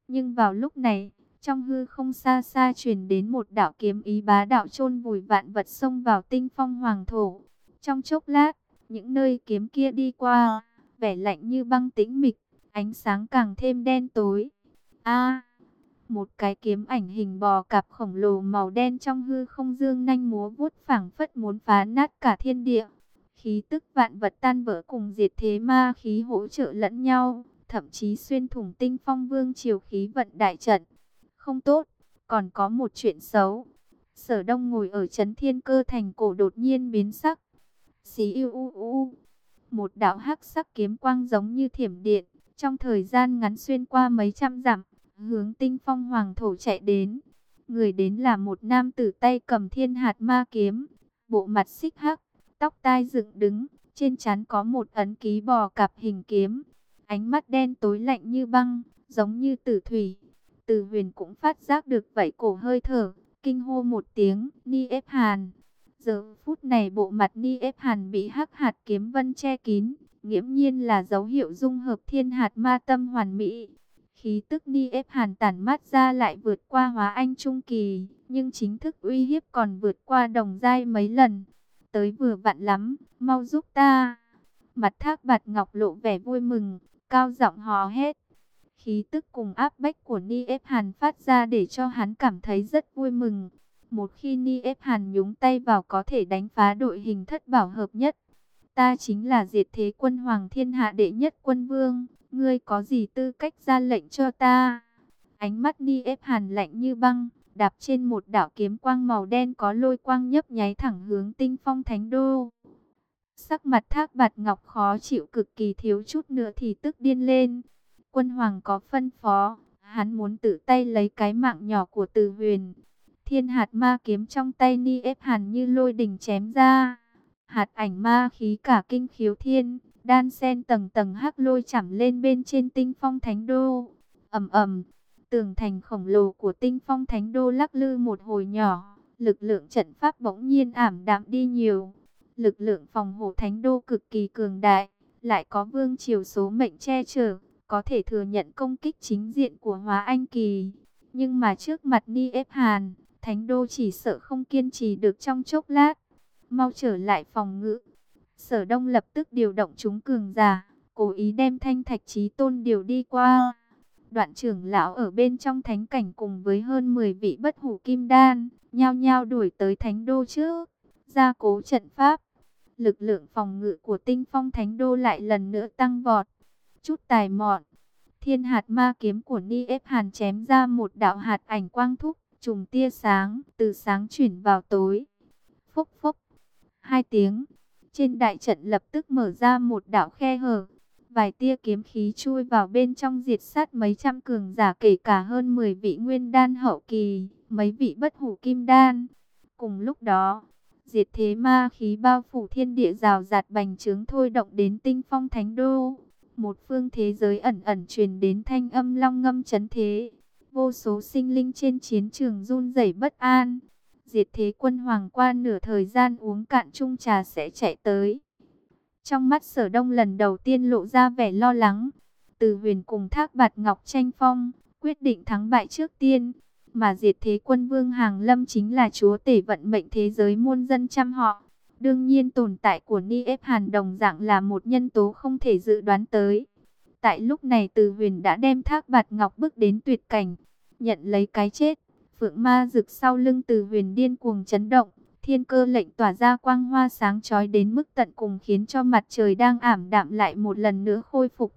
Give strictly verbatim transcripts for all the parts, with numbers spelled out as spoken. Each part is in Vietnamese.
Nhưng vào lúc này, trong hư không xa xa truyền đến một đạo kiếm ý bá đạo chôn vùi vạn vật xông vào tinh phong hoàng thổ. Trong chốc lát, những nơi kiếm kia đi qua, vẻ lạnh như băng tĩnh mịch, ánh sáng càng thêm đen tối. A, một cái kiếm ảnh hình bò cạp khổng lồ màu đen trong hư không dương nhanh múa vuốt phảng phất muốn phá nát cả thiên địa. Khí tức vạn vật tan vỡ cùng diệt thế ma khí hỗ trợ lẫn nhau, thậm chí xuyên thủng tinh phong vương triều khí vận đại trận. Không tốt, còn có một chuyện xấu. Sở Đông ngồi ở trấn thiên cơ thành cổ đột nhiên biến sắc. Xí u u u. Một đạo hắc sắc kiếm quang giống như thiểm điện, trong thời gian ngắn xuyên qua mấy trăm dặm, hướng tinh phong hoàng thổ chạy đến. Người đến là một nam tử tay cầm thiên hạt ma kiếm, bộ mặt xích hắc, tóc tai dựng đứng, trên trán có một ấn ký bò cạp hình kiếm. Ánh mắt đen tối lạnh như băng, giống như tử thủy. Từ Huyền cũng phát giác được vảy cổ hơi thở, kinh hô một tiếng, Ni ép Hàn. Giờ phút này bộ mặt Ni ép Hàn bị hắc hạt kiếm vân che kín, nghiễm nhiên là dấu hiệu dung hợp thiên hạt ma tâm hoàn mỹ. Khí tức Ni ép Hàn tản mát ra lại vượt qua hóa anh trung kỳ, nhưng chính thức uy hiếp còn vượt qua đồng giai mấy lần. Tới vừa vặn lắm, mau giúp ta. Mặt Thác Bạt Ngọc lộ vẻ vui mừng, cao giọng hò hét. Khí tức cùng áp bách của Ni ép Hàn phát ra để cho hắn cảm thấy rất vui mừng. Một khi Ni ép Hàn nhúng tay vào có thể đánh phá đội hình thất bảo hợp nhất. Ta chính là diệt thế quân hoàng thiên hạ đệ nhất quân vương. Ngươi có gì tư cách ra lệnh cho ta? Ánh mắt Ni ép Hàn lạnh như băng, đạp trên một đạo kiếm quang màu đen có lôi quang nhấp nháy thẳng hướng tinh phong thánh đô. Sắc mặt Thác Bạt Ngọc khó chịu cực kỳ, thiếu chút nữa thì tức điên lên. Quân hoàng có phân phó, hắn muốn tự tay lấy cái mạng nhỏ của Từ Huyền. Thiên hạt ma kiếm trong tay Ni ép Hàn như lôi đình chém ra. Hạt ảnh ma khí cả kinh khiếu thiên, đan sen tầng tầng hắc lôi chẩm lên bên trên tinh phong thánh đô. Ầm ầm, tường thành khổng lồ của tinh phong thánh đô lắc lư một hồi nhỏ, lực lượng trận pháp bỗng nhiên ảm đạm đi nhiều. Lực lượng phòng hộ thánh đô cực kỳ cường đại, lại có vương triều số mệnh che chở, có thể thừa nhận công kích chính diện của Hóa Anh Kỳ. Nhưng mà trước mặt Ni ép Hàn, thánh đô chỉ sợ không kiên trì được trong chốc lát. Mau trở lại phòng ngự. Sở Đông lập tức điều động chúng cường giả, cố ý đem Thanh Thạch Chí Tôn điều đi qua. Đoạn trưởng lão ở bên trong thánh cảnh cùng với hơn mười vị bất hủ kim đan, nhao nhao đuổi tới thánh đô trước, gia cố trận pháp. Lực lượng phòng ngự của tinh phong thánh đô lại lần nữa tăng vọt. Chút tài mọn, thiên hạt ma kiếm của Ni ép Hàn chém ra một đạo hạt ảnh quang thúc, trùng tia sáng, từ sáng chuyển vào tối. Phốc phốc, hai tiếng, trên đại trận lập tức mở ra một đạo khe hở. Vài tia kiếm khí chui vào bên trong diệt sát mấy trăm cường giả, kể cả hơn mười vị nguyên đan hậu kỳ, mấy vị bất hủ kim đan. Cùng lúc đó, diệt thế ma khí bao phủ thiên địa rào rạt bành trướng thôi động đến tinh phong thánh đô. Một phương thế giới ẩn ẩn truyền đến thanh âm long ngâm chấn thế. Vô số sinh linh trên chiến trường run rẩy bất an. Diệt thế quân hoàng qua nửa thời gian uống cạn chung trà sẽ chạy tới. Trong mắt Sở Đông lần đầu tiên lộ ra vẻ lo lắng. Từ Huyền cùng Thác Bạt Ngọc tranh phong, quyết định thắng bại trước tiên. Mà diệt thế quân vương Hàng Lâm chính là chúa tể vận mệnh thế giới muôn dân trăm họ. Đương nhiên tồn tại của Ni ép Hàn đồng dạng là một nhân tố không thể dự đoán tới. Tại lúc này Từ Huyền đã đem Thác Bạt Ngọc bước đến tuyệt cảnh, nhận lấy cái chết. Phượng ma rực sau lưng Từ Huyền điên cuồng chấn động, thiên cơ lệnh tỏa ra quang hoa sáng chói đến mức tận cùng, khiến cho mặt trời đang ảm đạm lại một lần nữa khôi phục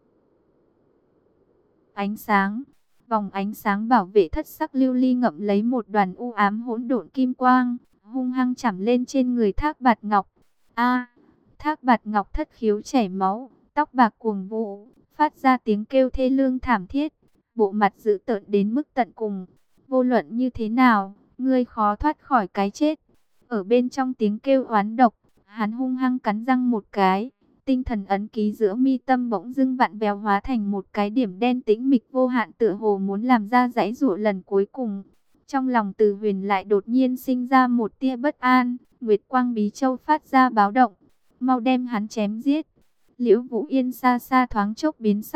ánh sáng. Vòng ánh sáng bảo vệ thất sắc lưu ly ngậm lấy một đoàn u ám hỗn độn kim quang, hung hăng chẩm lên trên người Thác Bạt Ngọc. A! Thác Bạt Ngọc thất khiếu chảy máu, tóc bạc cuồng vũ, phát ra tiếng kêu thê lương thảm thiết, bộ mặt dữ tợn đến mức tận cùng. Vô luận như thế nào, ngươi khó thoát khỏi cái chết. Ở bên trong tiếng kêu oán độc, hắn hung hăng cắn răng một cái. Tinh thần ấn ký giữa mi tâm bỗng dưng vặn vẹo hóa thành một cái điểm đen tĩnh mịch vô hạn, tựa hồ muốn làm ra giãy giụa lần cuối cùng. Trong lòng Từ Huyền lại đột nhiên sinh ra một tia bất an. Nguyệt quang bí châu phát ra báo động, mau đem hắn chém giết. Liễu Vũ Yên xa xa thoáng chốc biến sắc,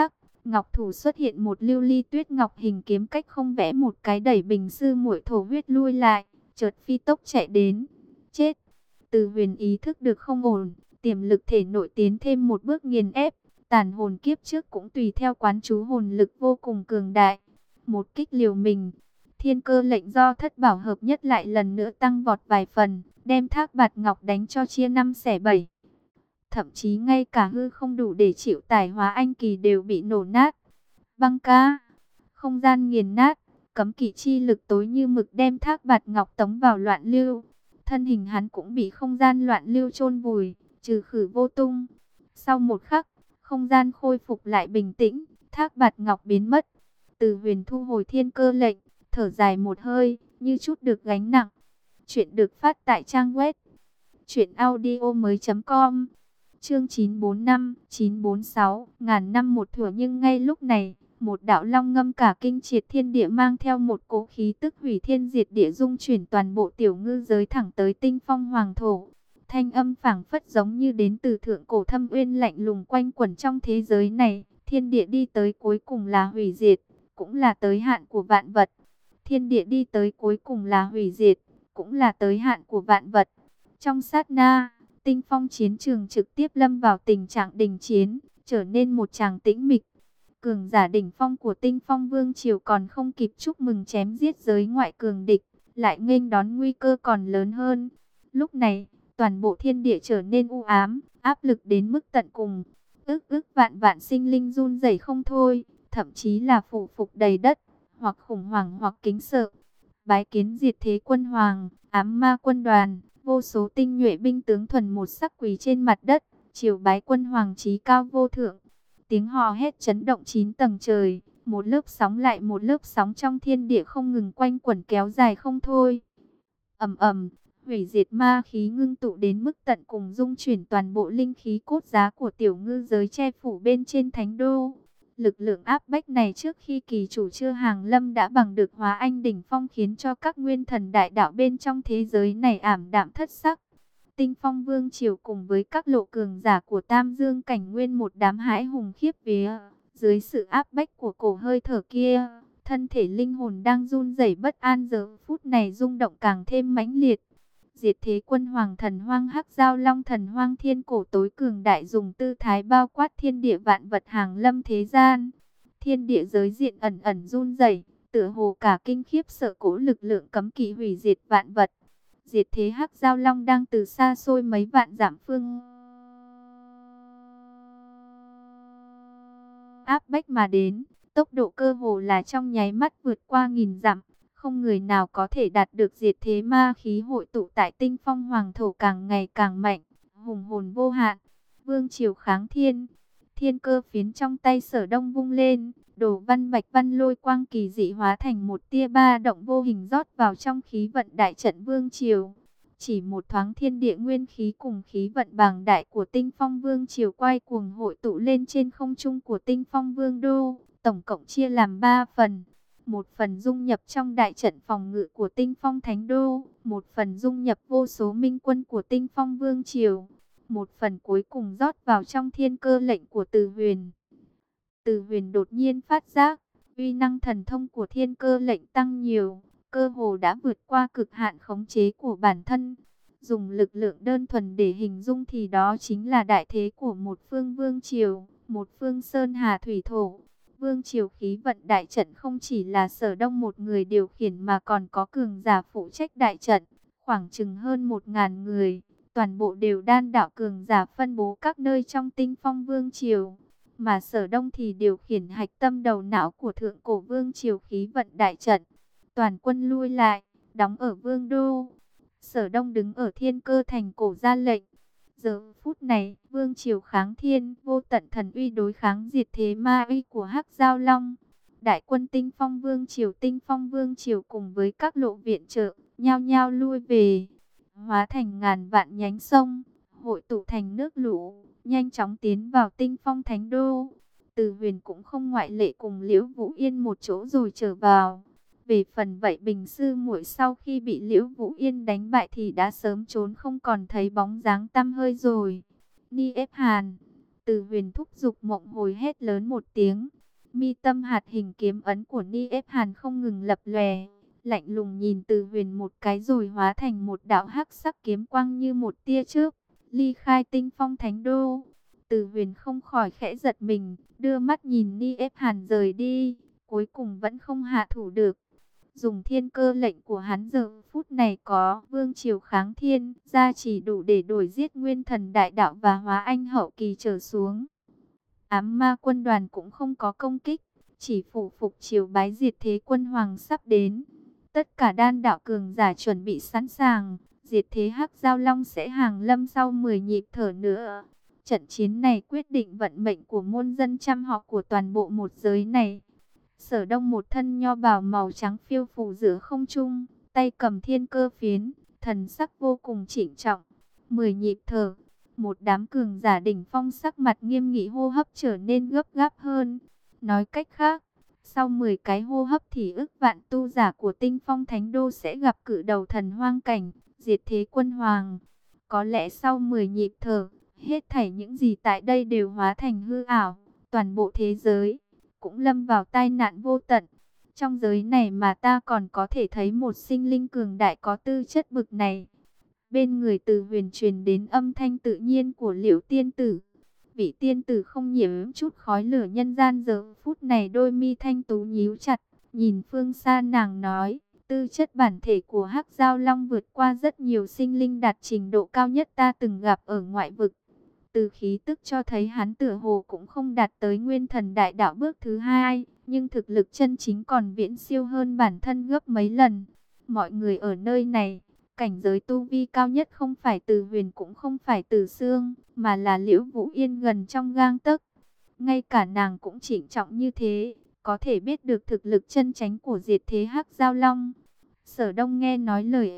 ngọc thủ xuất hiện một lưu ly tuyết ngọc hình kiếm, cách không vẽ một cái đẩy Bình Sư Muội thổ huyết lui lại, chợt phi tốc chạy đến. Chết! Từ Huyền ý thức được không ổn, tiềm lực thể nội tiến thêm một bước nghiền ép, tàn hồn kiếp trước cũng tùy theo quán chú hồn lực vô cùng cường đại. Một kích liều mình, thiên cơ lệnh do thất bảo hợp nhất lại lần nữa tăng vọt vài phần, đem Thác Bạt Ngọc đánh cho chia năm xẻ bảy. Thậm chí ngay cả hư không đủ để chịu tải hóa anh kỳ đều bị nổ nát. Băng ca, không gian nghiền nát, cấm kỵ chi lực tối như mực đem Thác Bạt Ngọc tống vào loạn lưu. Thân hình hắn cũng bị không gian loạn lưu chôn vùi, trừ khử vô tung. Sau một khắc, không gian khôi phục lại bình tĩnh, Thác Bạt Ngọc biến mất. Từ Huyền thu hồi thiên cơ lệnh, thở dài một hơi, như chút được gánh nặng. Chuyện được phát tại trang web truyện audio mới chấm com. Chương chín bốn năm, chín bốn sáu, ngàn năm một thủa. Nhưng ngay lúc này, một đạo long ngâm cả kinh triệt thiên địa, mang theo một cỗ khí tức hủy thiên diệt địa, dung chuyển toàn bộ tiểu ngư giới thẳng tới Tinh Phong Hoàng thổ. Thanh âm phảng phất giống như đến từ thượng cổ thâm uyên, lạnh lùng quanh quẩn trong thế giới này. Thiên địa đi tới cuối cùng là hủy diệt, cũng là tới hạn của vạn vật. Thiên địa đi tới cuối cùng là hủy diệt, cũng là tới hạn của vạn vật. Trong sát na, Tinh Phong chiến trường trực tiếp lâm vào tình trạng đình chiến, trở nên một tràng tĩnh mịch. Cường giả đỉnh phong của Tinh Phong Vương triều còn không kịp chúc mừng chém giết giới ngoại cường địch, lại nghênh đón nguy cơ còn lớn hơn. Lúc này, toàn bộ thiên địa trở nên u ám, áp lực đến mức tận cùng. Ức ức vạn vạn sinh linh run rẩy không thôi, thậm chí là phủ phục đầy đất, hoặc khủng hoảng hoặc kính sợ. Bái kiến diệt thế quân hoàng, ám ma quân đoàn. Vô số tinh nhuệ binh tướng thuần một sắc quỳ trên mặt đất, triều bái quân hoàng chí cao vô thượng. Tiếng hò hét chấn động chín tầng trời, một lớp sóng lại một lớp sóng trong thiên địa không ngừng quanh quẩn kéo dài không thôi. Ầm ầm, hủy diệt ma khí ngưng tụ đến mức tận cùng, dung chuyển toàn bộ linh khí cốt giá của tiểu ngư giới, che phủ bên trên thánh đô. Lực lượng áp bách này trước khi kỳ chủ chưa hàng lâm đã bằng được hóa anh đỉnh phong, khiến cho các nguyên thần đại đạo bên trong thế giới này ảm đạm thất sắc. Tinh Phong Vương triều cùng với các lộ cường giả của Tam Dương cảnh nguyên một đám hãi hùng khiếp vía. Dưới sự áp bách của cổ hơi thở kia, thân thể linh hồn đang run rẩy bất an giờ phút này rung động càng thêm mãnh liệt. Diệt thế quân hoàng thần hoang hắc giao long thần hoang thiên cổ tối cường đại, dùng tư thái bao quát thiên địa vạn vật hàng lâm thế gian. Thiên địa giới diện ẩn ẩn run rẩy, tựa hồ cả kinh khiếp sợ cỗ lực lượng cấm kỵ hủy diệt vạn vật. Diệt thế hắc giao long đang từ xa xôi mấy vạn dặm phương áp bách mà đến, tốc độ cơ hồ là trong nháy mắt vượt qua nghìn dặm. Không người nào có thể đạt được diệt thế ma khí hội tụ tại Tinh Phong Hoàng thổ càng ngày càng mạnh, hùng hồn vô hạn. Vương triều kháng thiên, thiên cơ phiến trong tay Sở Đông vung lên, đồ văn bạch văn lôi quang kỳ dị hóa thành một tia ba động vô hình rót vào trong khí vận đại trận vương triều. Chỉ một thoáng, thiên địa nguyên khí cùng khí vận bàng đại của Tinh Phong Vương triều quay cuồng hội tụ lên trên không trung của Tinh Phong Vương đô, tổng cộng chia làm ba phần. Một phần dung nhập trong đại trận phòng ngự của Tinh Phong Thánh Đô, một phần dung nhập vô số minh quân của Tinh Phong Vương triều, một phần cuối cùng rót vào trong thiên cơ lệnh của Từ Huyền. Từ Huyền đột nhiên phát giác, uy năng thần thông của thiên cơ lệnh tăng nhiều, cơ hồ đã vượt qua cực hạn khống chế của bản thân. Dùng lực lượng đơn thuần để hình dung thì đó chính là đại thế của một phương vương triều, một phương sơn hà thủy thổ. Vương triều khí vận đại trận không chỉ là Sở Đông một người điều khiển mà còn có cường giả phụ trách đại trận, khoảng chừng hơn một ngàn người, toàn bộ đều đan đạo cường giả phân bố các nơi trong Tinh Phong Vương triều. Mà Sở Đông thì điều khiển hạch tâm đầu não của thượng cổ vương triều khí vận đại trận. Toàn quân lui lại, đóng ở Vương đô. Sở Đông đứng ở Thiên Cơ thành cổ ra lệnh. Giờ phút này, vương triều kháng thiên, vô tận thần uy đối kháng diệt thế ma uy của hắc giao long. Đại quân Tinh Phong Vương triều, Tinh Phong Vương triều cùng với các lộ viện trợ, nhao nhao lui về, hóa thành ngàn vạn nhánh sông, hội tụ thành nước lũ, nhanh chóng tiến vào Tinh Phong Thánh Đô. Từ Huyền cũng không ngoại lệ, cùng Liễu Vũ Yên một chỗ rồi trở vào. Về phần vậy Bình Sư Muội sau khi bị Liễu Vũ Yên đánh bại thì đã sớm trốn không còn thấy bóng dáng tăm hơi rồi. Ni ép Hàn, Từ Huyền thúc giục Mộng Hồi hét lớn một tiếng. Mi tâm hạt hình kiếm ấn của Ni ép Hàn không ngừng lập lòe, lạnh lùng nhìn Từ Huyền một cái rồi hóa thành một đạo hắc sắc kiếm quang như một tia chớp, ly khai Tinh Phong Thánh Đô. Từ Huyền không khỏi khẽ giật mình, đưa mắt nhìn Ni ép Hàn rời đi, cuối cùng vẫn không hạ thủ được. Dùng thiên cơ lệnh của hắn giờ phút này có vương triều kháng thiên, gia chỉ đủ để đổi giết nguyên thần đại đạo và hóa anh hậu kỳ trở xuống. Ám ma quân đoàn cũng không có công kích, chỉ phủ phục chiều bái diệt thế quân hoàng sắp đến. Tất cả đan đạo cường giả chuẩn bị sẵn sàng, diệt thế hắc giao long sẽ hàng lâm sau mười nhịp thở nữa. Trận chiến này quyết định vận mệnh của muôn dân trăm họ của toàn bộ một giới này. Sở Đông một thân nho bào màu trắng phiêu phù giữa không trung, tay cầm thiên cơ phiến, thần sắc vô cùng trịnh trọng. Mười nhịp thở, một đám cường giả đỉnh phong sắc mặt nghiêm nghị, hô hấp trở nên gấp gáp hơn. Nói cách khác, sau mười cái hô hấp thì ức vạn tu giả của Tinh Phong Thánh Đô sẽ gặp cự đầu thần hoang cảnh, diệt thế quân hoàng. Có lẽ sau mười nhịp thở, hết thảy những gì tại đây đều hóa thành hư ảo, toàn bộ thế giới cũng lâm vào tai nạn vô tận. Trong giới này mà ta còn có thể thấy một sinh linh cường đại có tư chất bực này. Bên người Từ Huyền truyền đến âm thanh tự nhiên của Liễu tiên tử. Vị tiên tử không nhiễm chút khói lửa nhân gian, giờ phút này đôi mi thanh tú nhíu chặt, nhìn phương xa nàng nói, tư chất bản thể của Hắc Giao Long vượt qua rất nhiều sinh linh đạt trình độ cao nhất ta từng gặp ở ngoại vực. Từ khí tức cho thấy hắn tựa hồ cũng không đạt tới nguyên thần đại đạo bước thứ hai, nhưng thực lực chân chính còn viễn siêu hơn bản thân gấp mấy lần. Mọi người ở nơi này, cảnh giới tu vi cao nhất không phải Từ Huyền cũng không phải Từ Xương, mà là Liễu Vũ Yên gần trong gang tấc. Ngay cả nàng cũng trịnh trọng như thế, có thể biết được thực lực chân chánh của diệt thế Hắc Giao Long. Sở Đông nghe nói lời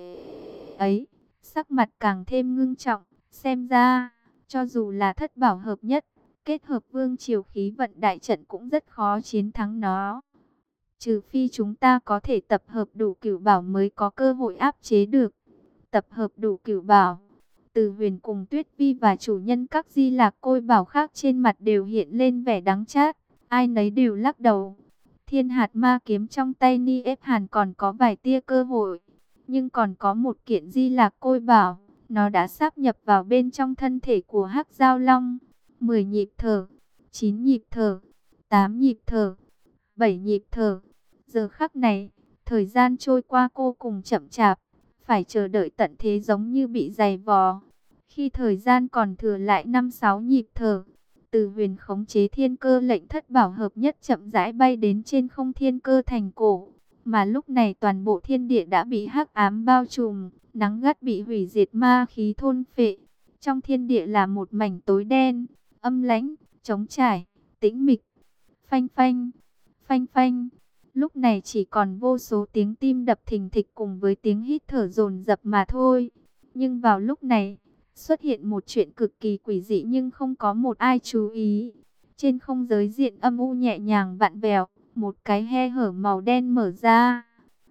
ấy, sắc mặt càng thêm ngưng trọng, xem ra cho dù là thất bảo hợp nhất, kết hợp vương triều khí vận đại trận cũng rất khó chiến thắng nó. Trừ phi chúng ta có thể tập hợp đủ cửu bảo mới có cơ hội áp chế được. Tập hợp đủ cửu bảo, Từ Huyền cùng Tuyết Vi và chủ nhân các di lạc côi bảo khác trên mặt đều hiện lên vẻ đắng chát, ai nấy đều lắc đầu. Thiên hạt ma kiếm trong tay Ni ép Hàn còn có vài tia cơ hội, nhưng còn có một kiện di lạc côi bảo, nó đã sáp nhập vào bên trong thân thể của Hắc Giao Long. Mười nhịp thở, chín nhịp thở, tám nhịp thở, bảy nhịp thở. Giờ khắc này, thời gian trôi qua vô cùng chậm chạp, phải chờ đợi tận thế giống như bị dày vò. Khi thời gian còn thừa lại năm sáu nhịp thở, Từ Huyền khống chế thiên cơ lệnh thất bảo hợp nhất chậm rãi bay đến trên không thiên cơ thành cổ. Mà lúc này toàn bộ thiên địa đã bị hắc ám bao trùm, nắng gắt bị hủy diệt ma khí thôn phệ. Trong thiên địa là một mảnh tối đen, âm lãnh, trống trải, tĩnh mịch. Phanh phanh, phanh phanh. Lúc này chỉ còn vô số tiếng tim đập thình thịch cùng với tiếng hít thở dồn dập mà thôi. Nhưng vào lúc này, xuất hiện một chuyện cực kỳ quỷ dị nhưng không có một ai chú ý. Trên không giới diện âm u nhẹ nhàng vặn vẹo, một cái khe hở màu đen mở ra.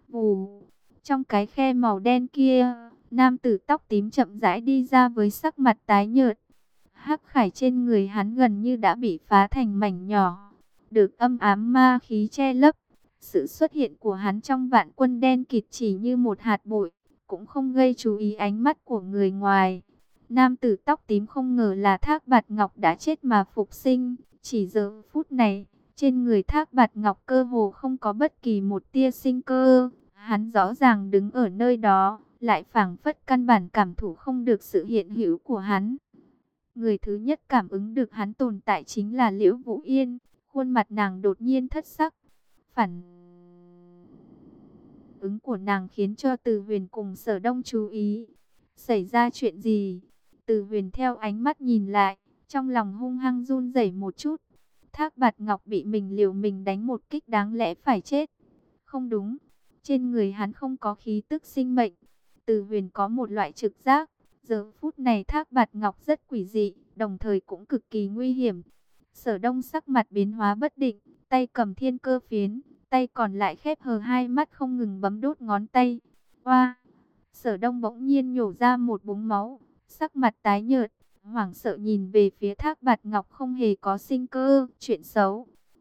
Vù, trong cái khe màu đen kia, nam tử tóc tím chậm rãi đi ra với sắc mặt tái nhợt. Hắc khải trên người hắn gần như đã bị phá thành mảnh nhỏ, được âm ám ma khí che lấp. Sự xuất hiện của hắn trong vạn quân đen kịt chỉ như một hạt bụi, cũng không gây chú ý ánh mắt của người ngoài. Nam tử tóc tím không ngờ là Thác Bạt Ngọc đã chết mà phục sinh. Chỉ giờ phút này, trên người Thác Bạt Ngọc cơ hồ không có bất kỳ một tia sinh cơ. Hắn rõ ràng đứng ở nơi đó, lại phảng phất căn bản cảm thụ không được sự hiện hữu của hắn. Người thứ nhất cảm ứng được hắn tồn tại chính là Liễu Vũ Yên. Khuôn mặt nàng đột nhiên thất sắc. Phản ứng của nàng khiến cho Từ Huyền cùng Sở Đông chú ý. Xảy ra chuyện gì? Từ Huyền theo ánh mắt nhìn lại, trong lòng hung hăng run rẩy một chút. Thác Bạt Ngọc bị mình liều mình đánh một kích đáng lẽ phải chết. Không đúng, trên người hắn không có khí tức sinh mệnh. Từ Huyền có một loại trực giác, giờ phút này Thác Bạt Ngọc rất quỷ dị, đồng thời cũng cực kỳ nguy hiểm. Sở Đông sắc mặt biến hóa bất định, tay cầm thiên cơ phiến, tay còn lại khép hờ, hai mắt không ngừng bấm đốt ngón tay. Oa! Sở Đông bỗng nhiên nhổ ra một búng máu, sắc mặt tái nhợt, hoảng sợ nhìn về phía Thác Bạt Ngọc không hề có sinh cơ, chuyện xấu.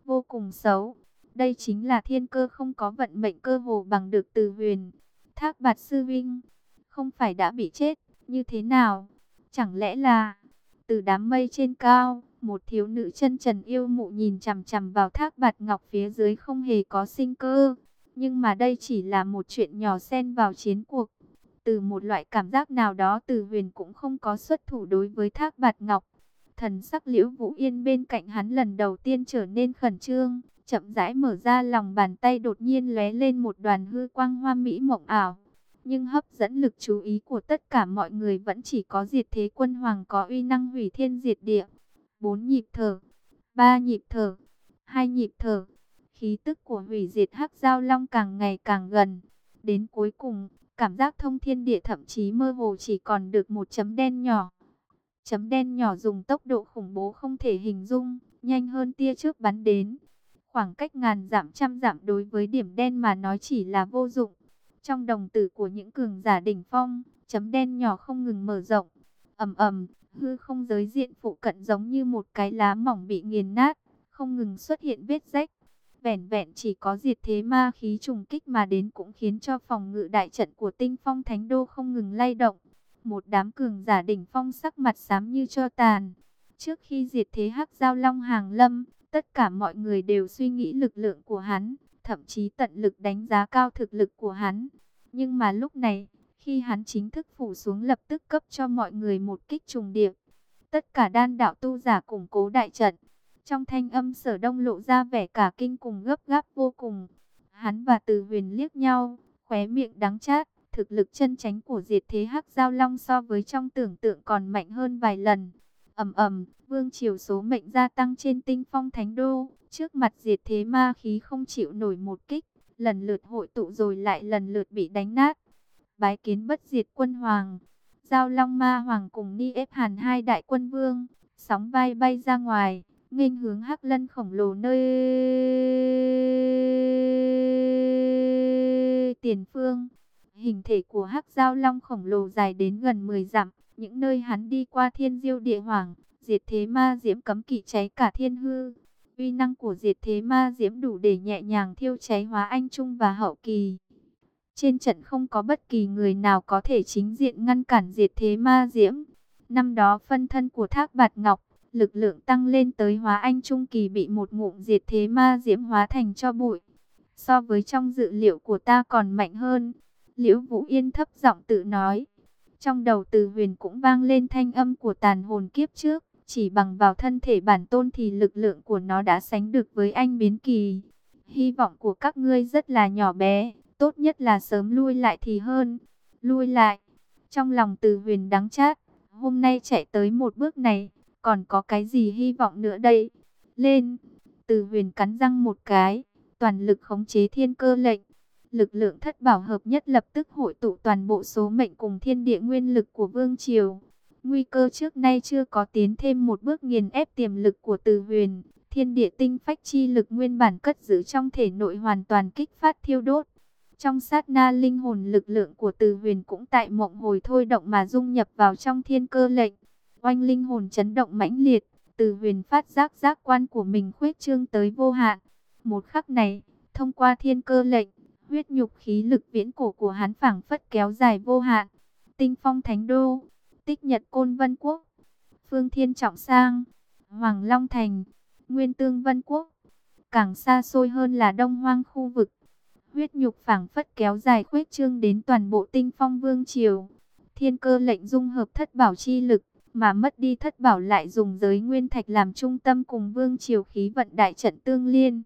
vô cùng xấu. Đây chính là thiên cơ không có vận mệnh cơ hồ bằng được Từ Huyền. Thác Bạt sư huynh, không phải đã bị chết, như thế nào? Chẳng lẽ là... Từ đám mây trên cao, một thiếu nữ chân trần yêu mụ nhìn chằm chằm vào Thác Bạt Ngọc phía dưới không hề có sinh cơ. Nhưng mà đây chỉ là một chuyện nhỏ xen vào chiến cuộc. Từ một loại cảm giác nào đó Từ Huyền cũng không có xuất thủ đối với Thác Bạt Ngọc. Thần sắc Liễu Vũ Yên bên cạnh hắn lần đầu tiên trở nên khẩn trương, chậm rãi mở ra lòng bàn tay, đột nhiên lóe lên một đoàn hư quang hoa mỹ mộng ảo. Nhưng hấp dẫn lực chú ý của tất cả mọi người vẫn chỉ có Diệt Thế Quân Hoàng có uy năng hủy thiên diệt địa. Bốn nhịp thở, ba nhịp thở, hai nhịp thở. Khí tức của hủy diệt Hắc Giao Long càng ngày càng gần. Đến cuối cùng, cảm giác thông thiên địa thậm chí mơ hồ chỉ còn được một chấm đen nhỏ. Chấm đen nhỏ dùng tốc độ khủng bố không thể hình dung, nhanh hơn tia chớp bắn đến. Khoảng cách ngàn dặm trăm dặm đối với điểm đen mà nói chỉ là vô dụng. Trong đồng tử của những cường giả đỉnh phong, chấm đen nhỏ không ngừng mở rộng. Ầm ầm, hư không giới diện phụ cận giống như một cái lá mỏng bị nghiền nát, không ngừng xuất hiện vết rách. Vẻn vẹn chỉ có diệt thế ma khí trùng kích mà đến cũng khiến cho phòng ngự đại trận của Tinh Phong Thánh Đô không ngừng lay động. Một đám cường giả đỉnh phong sắc mặt xám như tro tàn. Trước khi diệt thế Hắc Giao Long hàng lâm, tất cả mọi người đều suy nghĩ lực lượng của hắn, thậm chí tận lực đánh giá cao thực lực của hắn. Nhưng mà lúc này, khi hắn chính thức phủ xuống lập tức cấp cho mọi người một kích trùng điệp. Tất cả đan đạo tu giả củng cố đại trận. Trong thanh âm Sở Đông lộ ra vẻ cả kinh cùng gấp gáp vô cùng. Hắn và Từ Huyền liếc nhau, khóe miệng đắng chát. Thực lực chân chánh của diệt thế Hắc Giao Long so với trong tưởng tượng còn mạnh hơn vài lần. Ầm ầm, vương triều số mệnh gia tăng trên Tinh Phong Thánh Đô. Trước mặt diệt thế ma khí không chịu nổi một kích, lần lượt hội tụ rồi lại lần lượt bị đánh nát. Bái kiến Bất Diệt Quân Hoàng, Giao Long Ma Hoàng cùng Ni Ép Hàn hai đại quân vương, sóng vai bay ra ngoài, nghênh hướng Hắc Lân khổng lồ nơi tiền phương. Hình thể của Hắc Giao Long khổng lồ dài đến gần mười dặm, những nơi hắn đi qua thiên diêu địa hoàng, diệt thế ma diễm cấm kỵ cháy cả thiên hư. Uy năng của diệt thế ma diễm đủ để nhẹ nhàng thiêu cháy hóa anh trung và hậu kỳ. Trên trận không có bất kỳ người nào có thể chính diện ngăn cản diệt thế ma diễm. Năm đó phân thân của Thác Bạt Ngọc, lực lượng tăng lên tới hóa anh trung kỳ bị một ngụm diệt thế ma diễm hóa thành cho bụi. So với trong dự liệu của ta còn mạnh hơn. Liễu Vũ Yên thấp giọng tự nói. Trong đầu Từ Huyền cũng vang lên thanh âm của tàn hồn kiếp trước. Chỉ bằng vào thân thể bản tôn thì lực lượng của nó đã sánh được với anh biến kỳ. Hy vọng của các ngươi rất là nhỏ bé. Tốt nhất là sớm lui lại thì hơn. Lui lại. Trong lòng Từ Huyền đắng chát. Hôm nay chạy tới một bước này. Còn có cái gì hy vọng nữa đây? Lên. Từ Huyền cắn răng một cái. Toàn lực khống chế thiên cơ lệnh. Lực lượng thất bảo hợp nhất lập tức hội tụ toàn bộ số mệnh cùng thiên địa nguyên lực của Vương Triều. Nguy cơ trước nay chưa có tiến thêm một bước nghiền ép tiềm lực của Từ Huyền. Thiên địa tinh phách chi lực nguyên bản cất giữ trong thể nội hoàn toàn kích phát thiêu đốt. Trong sát na linh hồn lực lượng của Từ Huyền cũng tại mộng hồi thôi động mà dung nhập vào trong thiên cơ lệnh. Oanh linh hồn chấn động mãnh liệt, Từ Huyền phát giác giác quan của mình khuếch trương tới vô hạn. Một khắc này, thông qua thiên cơ lệnh, huyết nhục khí lực viễn cổ của hắn phảng phất kéo dài vô hạn. Tinh Phong Thánh Đô, Tích Nhật Côn Vân Quốc, Phương Thiên Trọng Sang, Hoàng Long Thành, Nguyên Tương Vân Quốc. Càng xa xôi hơn là Đông Hoang khu vực. Huyết nhục phảng phất kéo dài khuếch trương đến toàn bộ Tinh Phong Vương Triều. Thiên cơ lệnh dung hợp thất bảo chi lực, mà mất đi thất bảo lại dùng giới nguyên thạch làm trung tâm cùng Vương Triều khí vận đại trận tương liên.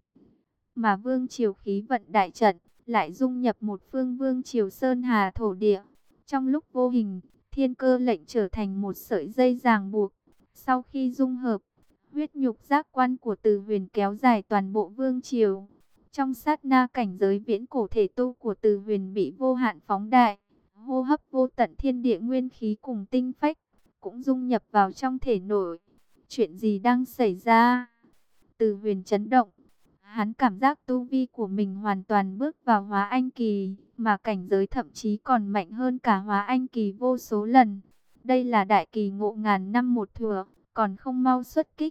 Mà Vương Triều khí vận đại trận lại dung nhập một phương Vương Triều Sơn Hà thổ địa. Trong lúc vô hình, thiên cơ lệnh trở thành một sợi dây ràng buộc. Sau khi dung hợp, huyết nhục giác quan của Từ Huyền kéo dài toàn bộ Vương Triều. Trong sát na cảnh giới viễn cổ thể tu của Từ Huyền bị vô hạn phóng đại. Hô hấp vô tận thiên địa nguyên khí cùng tinh phách cũng dung nhập vào trong thể nội. Chuyện gì đang xảy ra? Từ Huyền chấn động. Hắn cảm giác tu vi của mình hoàn toàn bước vào hóa anh kỳ, mà cảnh giới thậm chí còn mạnh hơn cả hóa anh kỳ vô số lần. Đây là đại kỳ ngộ ngàn năm một thửa, còn không mau xuất kích.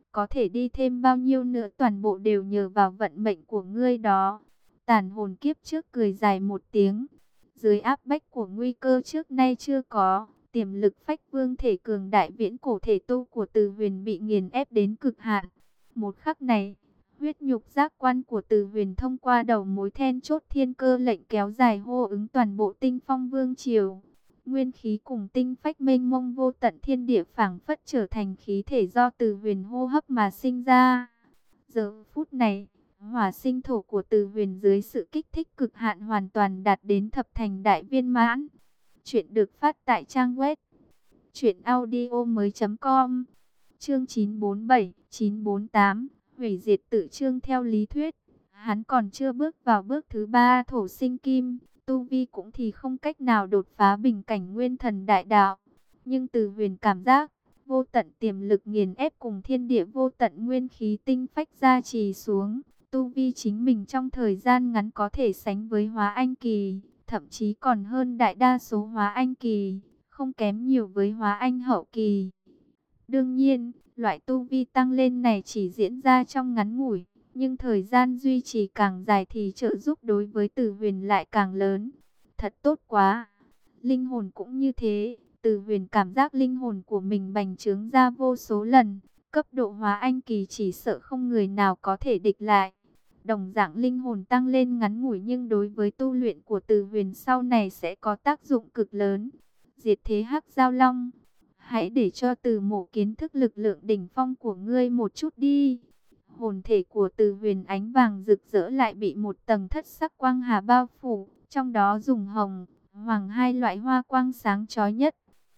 Có thể đi thêm bao nhiêu nữa toàn bộ đều nhờ vào vận mệnh của ngươi đó. Tàn hồn kiếp trước cười dài một tiếng. Dưới áp bách của nguy cơ trước nay chưa có, tiềm lực phách vương thể cường đại viễn cổ thể tu của Từ Huyền bị nghiền ép đến cực hạn. Một khắc này, huyết nhục giác quan của Từ Huyền thông qua đầu mối then chốt thiên cơ lệnh kéo dài hô ứng toàn bộ tinh phong vương triều. Nguyên khí cùng tinh phách mênh mông vô tận thiên địa phảng phất trở thành khí thể do Từ Huyền hô hấp mà sinh ra. Giờ phút này, hỏa sinh thổ của Từ Huyền dưới sự kích thích cực hạn hoàn toàn đạt đến thập thành đại viên mãn. Chuyện được phát tại trang web truyện audio mới chấm com. Chương chín bốn bảy, chín bốn tám, hủy diệt tự chương. Theo lý thuyết, hắn còn chưa bước vào bước thứ ba thổ sinh kim, tu vi cũng thì không cách nào đột phá bình cảnh nguyên thần đại đạo. Nhưng Từ Huyền cảm giác, vô tận tiềm lực nghiền ép cùng thiên địa vô tận nguyên khí tinh phách gia trì xuống, tu vi chính mình trong thời gian ngắn có thể sánh với Hóa Anh kỳ, thậm chí còn hơn đại đa số Hóa Anh kỳ, không kém nhiều với Hóa Anh hậu kỳ. Đương nhiên, loại tu vi tăng lên này chỉ diễn ra trong ngắn ngủi, nhưng thời gian duy trì càng dài thì trợ giúp đối với Từ Huyền lại càng lớn. Thật tốt quá. Linh hồn cũng như thế. Từ Huyền cảm giác linh hồn của mình bành trướng ra vô số lần. Cấp độ Hóa Anh kỳ chỉ sợ không người nào có thể địch lại. Đồng dạng linh hồn tăng lên ngắn ngủi nhưng đối với tu luyện của Từ Huyền sau này sẽ có tác dụng cực lớn. Diệt thế Hắc Giao Long. Hãy để cho Từ Mộ kiến thức lực lượng đỉnh phong của ngươi một chút đi. Hồn thể của Từ Huyền ánh vàng rực rỡ lại bị một tầng thất sắc quang hà bao phủ, trong đó dùng hồng, hoàng hai loại hoa quang sáng chói nhất.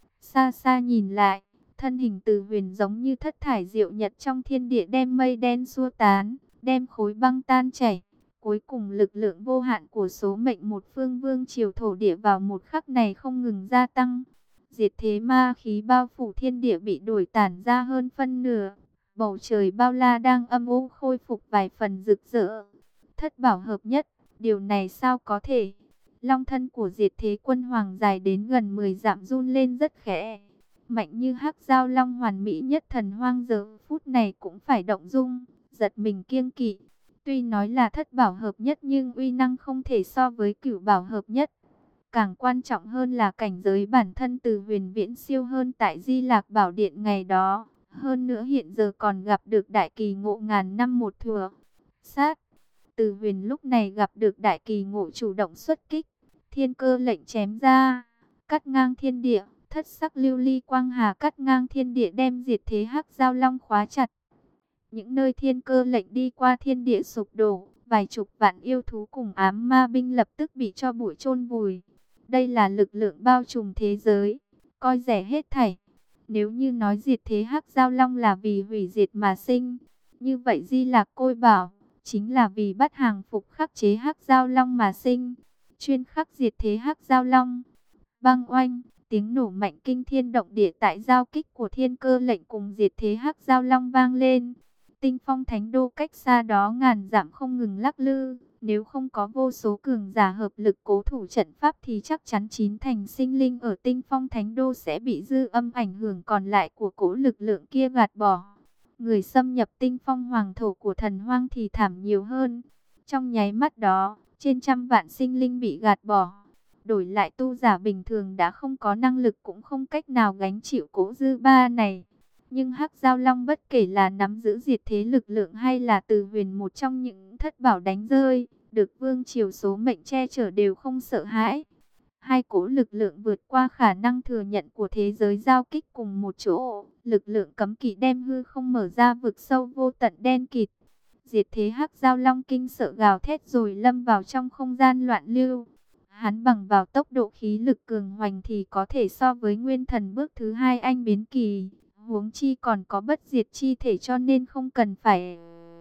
Xa xa nhìn lại, thân hình Từ Huyền giống như thất thải diệu nhật trong thiên địa đem mây đen xua tán, đem khối băng tan chảy. Cuối cùng lực lượng vô hạn của số mệnh một phương vương triều thổ địa vào một khắc này không ngừng gia tăng. Diệt thế ma khí bao phủ thiên địa bị đổi tản ra hơn phân nửa. Bầu trời bao la đang âm u khôi phục vài phần rực rỡ. Thất bảo hợp nhất, điều này sao có thể? Long thân của diệt thế quân hoàng dài đến gần mười dặm run lên rất khẽ. Mạnh như Hắc Giao Long hoàn mỹ nhất thần hoang giờ phút này cũng phải động dung, giật mình kiêng kỵ. Tuy nói là thất bảo hợp nhất nhưng uy năng không thể so với cửu bảo hợp nhất. Càng quan trọng hơn là cảnh giới bản thân Từ Huyền viễn siêu hơn tại Di Lạc Bảo Điện ngày đó. Hơn nữa hiện giờ còn gặp được đại kỳ ngộ ngàn năm một thừa. Sát, Từ Huyền lúc này gặp được đại kỳ ngộ chủ động xuất kích. Thiên cơ lệnh chém ra, cắt ngang thiên địa, thất sắc lưu ly quang hà cắt ngang thiên địa đem diệt thế Hắc Giao Long khóa chặt. Những nơi thiên cơ lệnh đi qua thiên địa sụp đổ, vài chục vạn yêu thú cùng ám ma binh lập tức bị cho bụi chôn vùi. Đây là lực lượng bao trùm thế giới, coi rẻ hết thảy. Nếu như nói diệt thế Hắc Giao Long là vì hủy diệt mà sinh, như vậy Di Lạc Côi Bảo chính là vì bắt hàng phục khắc chế Hắc Giao Long mà sinh, chuyên khắc diệt thế Hắc Giao Long. Bang oanh, tiếng nổ mạnh kinh thiên động địa tại giao kích của thiên cơ lệnh cùng diệt thế Hắc Giao Long vang lên. Tinh Phong Thánh Đô cách xa đó ngàn dặm không ngừng lắc lư. Nếu không có vô số cường giả hợp lực cố thủ trận pháp thì chắc chắn chín thành sinh linh ở Tinh Phong Thánh Đô sẽ bị dư âm ảnh hưởng còn lại của cỗ lực lượng kia gạt bỏ. Người xâm nhập Tinh Phong hoàng thổ của thần hoang thì thảm nhiều hơn. Trong nháy mắt đó, trên trăm vạn sinh linh bị gạt bỏ. Đổi lại tu giả bình thường đã không có năng lực cũng không cách nào gánh chịu cỗ dư ba này. Nhưng Hắc Giao Long bất kể là nắm giữ diệt thế lực lượng hay là Từ Huyền một trong những thất bảo đánh rơi, được vương triều số mệnh che chở đều không sợ hãi. Hai cỗ lực lượng vượt qua khả năng thừa nhận của thế giới giao kích cùng một chỗ, lực lượng cấm kỵ đem hư không mở ra vực sâu vô tận đen kịt. Diệt thế Hắc Giao Long kinh sợ gào thét rồi lâm vào trong không gian loạn lưu. Hắn bằng vào tốc độ khí lực cường hoành thì có thể so với nguyên thần bước thứ hai anh biến kỳ. Huống chi còn có bất diệt chi thể cho nên không cần phải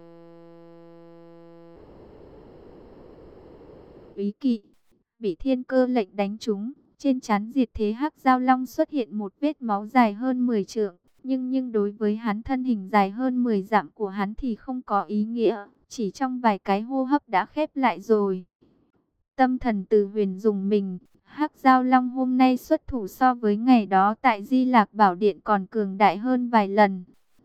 úy kỵ. Bị thiên cơ lệnh đánh trúng, trên trán diệt thế Hắc Giao Long xuất hiện một vết máu dài hơn mười trượng. Nhưng nhưng đối với hắn thân hình dài hơn mười dặm của hắn thì không có ý nghĩa. Chỉ trong vài cái hô hấp đã khép lại rồi. Tâm thần Từ Huyền dùng mình. Hắc Giao Long hôm nay xuất thủ so với ngày đó tại Di Lạc Bảo Điện còn cường đại hơn vài lần.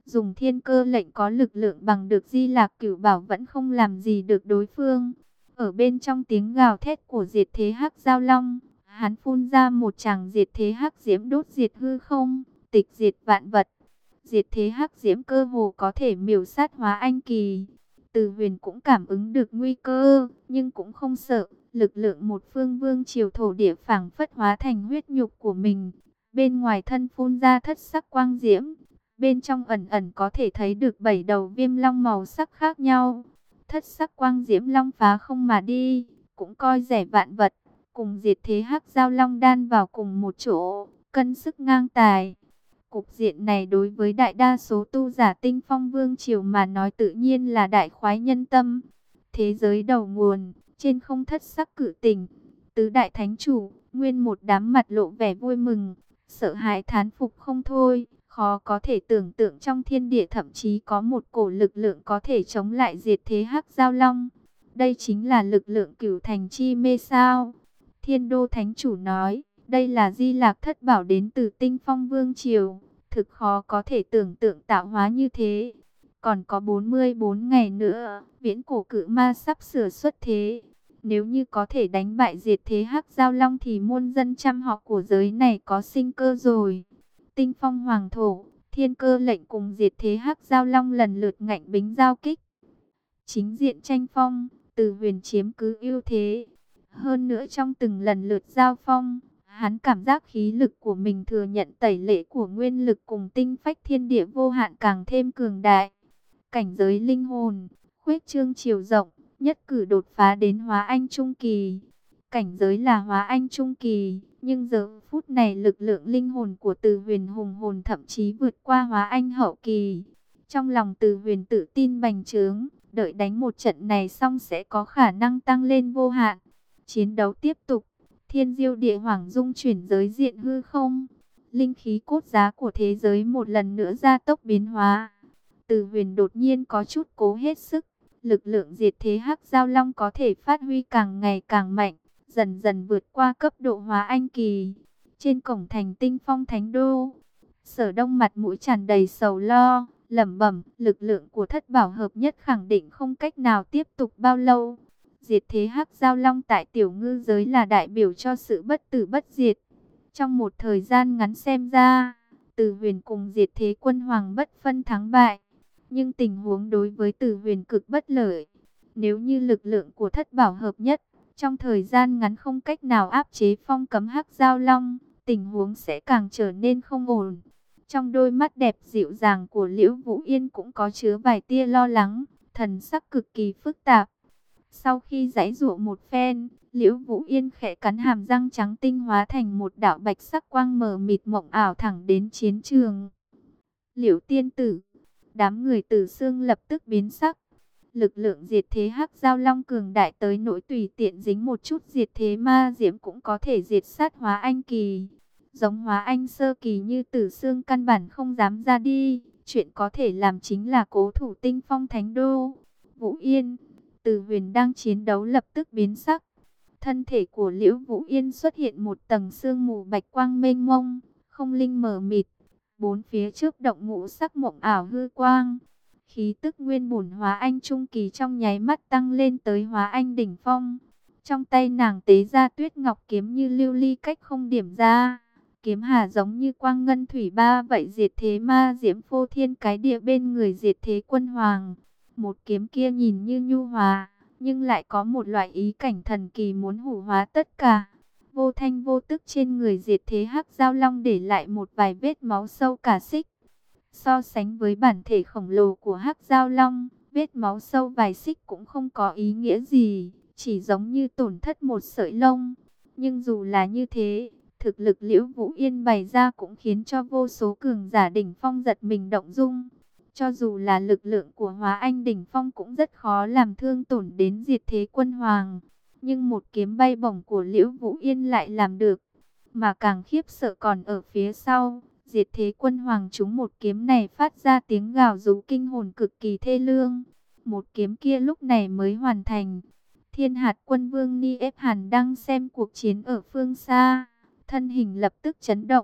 Dùng thiên cơ lệnh có lực lượng bằng được Di Lạc Cửu Bảo vẫn không làm gì được đối phương. Ở bên trong tiếng gào thét của diệt thế hắc giao long, hắn phun ra một tràng diệt thế hắc diễm đốt diệt hư không, tịch diệt vạn vật. Diệt thế hắc diễm cơ hồ có thể miểu sát Hóa Anh kỳ. Từ Huyền cũng cảm ứng được nguy cơ, nhưng cũng không sợ. Lực lượng một phương vương triều thổ địa phảng phất hóa thành huyết nhục của mình. Bên ngoài thân phun ra thất sắc quang diễm, bên trong ẩn ẩn có thể thấy được bảy đầu viêm long màu sắc khác nhau. Thất sắc quang diễm long phá không mà đi, cũng coi rẻ vạn vật, cùng diệt thế hắc giao long đan vào cùng một chỗ, cân sức ngang tài. Cục diện này đối với đại đa số tu giả tinh phong vương triều mà nói tự nhiên là đại khoái nhân tâm. Thế giới đầu nguồn, trên không thất sắc cử tỉnh, tứ đại thánh chủ, nguyên một đám mặt lộ vẻ vui mừng, sợ hãi thán phục không thôi. Khó có thể tưởng tượng trong thiên địa thậm chí có một cổ lực lượng có thể chống lại diệt thế hắc giao long. Đây chính là lực lượng cửu thành chi mê sao? Thiên đô thánh chủ nói, đây là Di Lạc thất bảo đến từ tinh phong vương triều. Thực khó có thể tưởng tượng tạo hóa như thế. Còn có bốn mươi bốn ngày nữa, viễn cổ cự ma sắp sửa xuất thế. Nếu như có thể đánh bại diệt thế hắc giao long thì muôn dân trăm họ của giới này có sinh cơ rồi. Tinh phong hoàng thổ, thiên cơ lệnh cùng diệt thế hắc giao long lần lượt ngạnh bính giao kích. Chính diện tranh phong, Từ Huyền chiếm cứ ưu thế. Hơn nữa trong từng lần lượt giao phong, hắn cảm giác khí lực của mình thừa nhận tẩy lệ của nguyên lực cùng tinh phách thiên địa vô hạn càng thêm cường đại. Cảnh giới linh hồn, khuếch trương chiều rộng, nhất cử đột phá đến Hóa Anh Trung Kỳ. Cảnh giới là Hóa Anh Trung Kỳ, nhưng giờ phút này lực lượng linh hồn của Từ Huyền hùng hồn thậm chí vượt qua Hóa Anh Hậu Kỳ. Trong lòng Từ Huyền tự tin bành trướng, đợi đánh một trận này xong sẽ có khả năng tăng lên vô hạn. Chiến đấu tiếp tục, thiên diêu địa hoàng dung chuyển giới diện hư không. Linh khí cốt giá của thế giới một lần nữa gia tốc biến hóa. Từ Huyền đột nhiên có chút cố hết sức, lực lượng diệt thế hắc giao long có thể phát huy càng ngày càng mạnh, dần dần vượt qua cấp độ Hóa Anh kỳ. Trên cổng thành tinh phong thánh đô, Sở Đông mặt mũi tràn đầy sầu lo, lẩm bẩm, lực lượng của thất bảo hợp nhất khẳng định không cách nào tiếp tục bao lâu. Diệt thế hắc giao long tại tiểu ngư giới là đại biểu cho sự bất tử bất diệt. Trong một thời gian ngắn xem ra, Từ Huyền cùng diệt thế quân hoàng bất phân thắng bại. Nhưng tình huống đối với Từ Huyền cực bất lợi. Nếu như lực lượng của thất bảo hợp nhất, trong thời gian ngắn không cách nào áp chế phong cấm hắc giao long, tình huống sẽ càng trở nên không ổn. Trong đôi mắt đẹp dịu dàng của Liễu Vũ Yên cũng có chứa vài tia lo lắng, thần sắc cực kỳ phức tạp. Sau khi giãy giụa một phen, Liễu Vũ Yên khẽ cắn hàm răng trắng tinh hóa thành một đạo bạch sắc quang mờ mịt mộng ảo thẳng đến chiến trường. Liễu tiên tử, đám người Tử Xương lập tức biến sắc. Lực lượng diệt thế hắc giao long cường đại tới nỗi tùy tiện dính một chút diệt thế ma diễm cũng có thể diệt sát Hóa Anh kỳ. Giống Hóa Anh sơ kỳ như Tử Xương căn bản không dám ra đi, chuyện có thể làm chính là cố thủ tinh phong thánh đô. Vũ Yên, Từ Huyền đang chiến đấu lập tức biến sắc. Thân thể của Liễu Vũ Yên xuất hiện một tầng sương mù bạch quang mênh mông, không linh mờ mịt. Bốn phía trước động ngũ sắc mộng ảo hư quang. Khí tức nguyên bổn Hóa Anh Trung Kỳ trong nháy mắt tăng lên tới Hóa Anh đỉnh phong. Trong tay nàng tế ra tuyết ngọc kiếm như lưu ly cách không điểm ra. Kiếm hà giống như quang ngân thủy ba vậy diệt thế ma diễm phô thiên cái địa bên người diệt thế quân hoàng. Một kiếm kia nhìn như nhu hòa, nhưng lại có một loại ý cảnh thần kỳ muốn hủ hóa tất cả. Vô thanh vô tức trên người diệt thế hắc giao long để lại một vài vết máu sâu cả xích. So sánh với bản thể khổng lồ của hắc giao long, vết máu sâu vài xích cũng không có ý nghĩa gì, chỉ giống như tổn thất một sợi lông. Nhưng dù là như thế, thực lực Liễu Vũ Yên bày ra cũng khiến cho vô số cường giả đỉnh phong giật mình động dung. Cho dù là lực lượng của Hóa Anh đỉnh phong cũng rất khó làm thương tổn đến diệt thế quân hoàng. Nhưng một kiếm bay bổng của Liễu Vũ Yên lại làm được. Mà càng khiếp sợ còn ở phía sau, diệt thế quân hoàng trúng một kiếm này phát ra tiếng gào rú kinh hồn cực kỳ thê lương. Một kiếm kia lúc này mới hoàn thành. Thiên hạt quân vương Ni Ép Hàn đang xem cuộc chiến ở phương xa. Thân hình lập tức chấn động.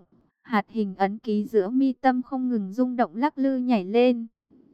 Hạt hình ấn ký giữa mi tâm không ngừng rung động lắc lư nhảy lên.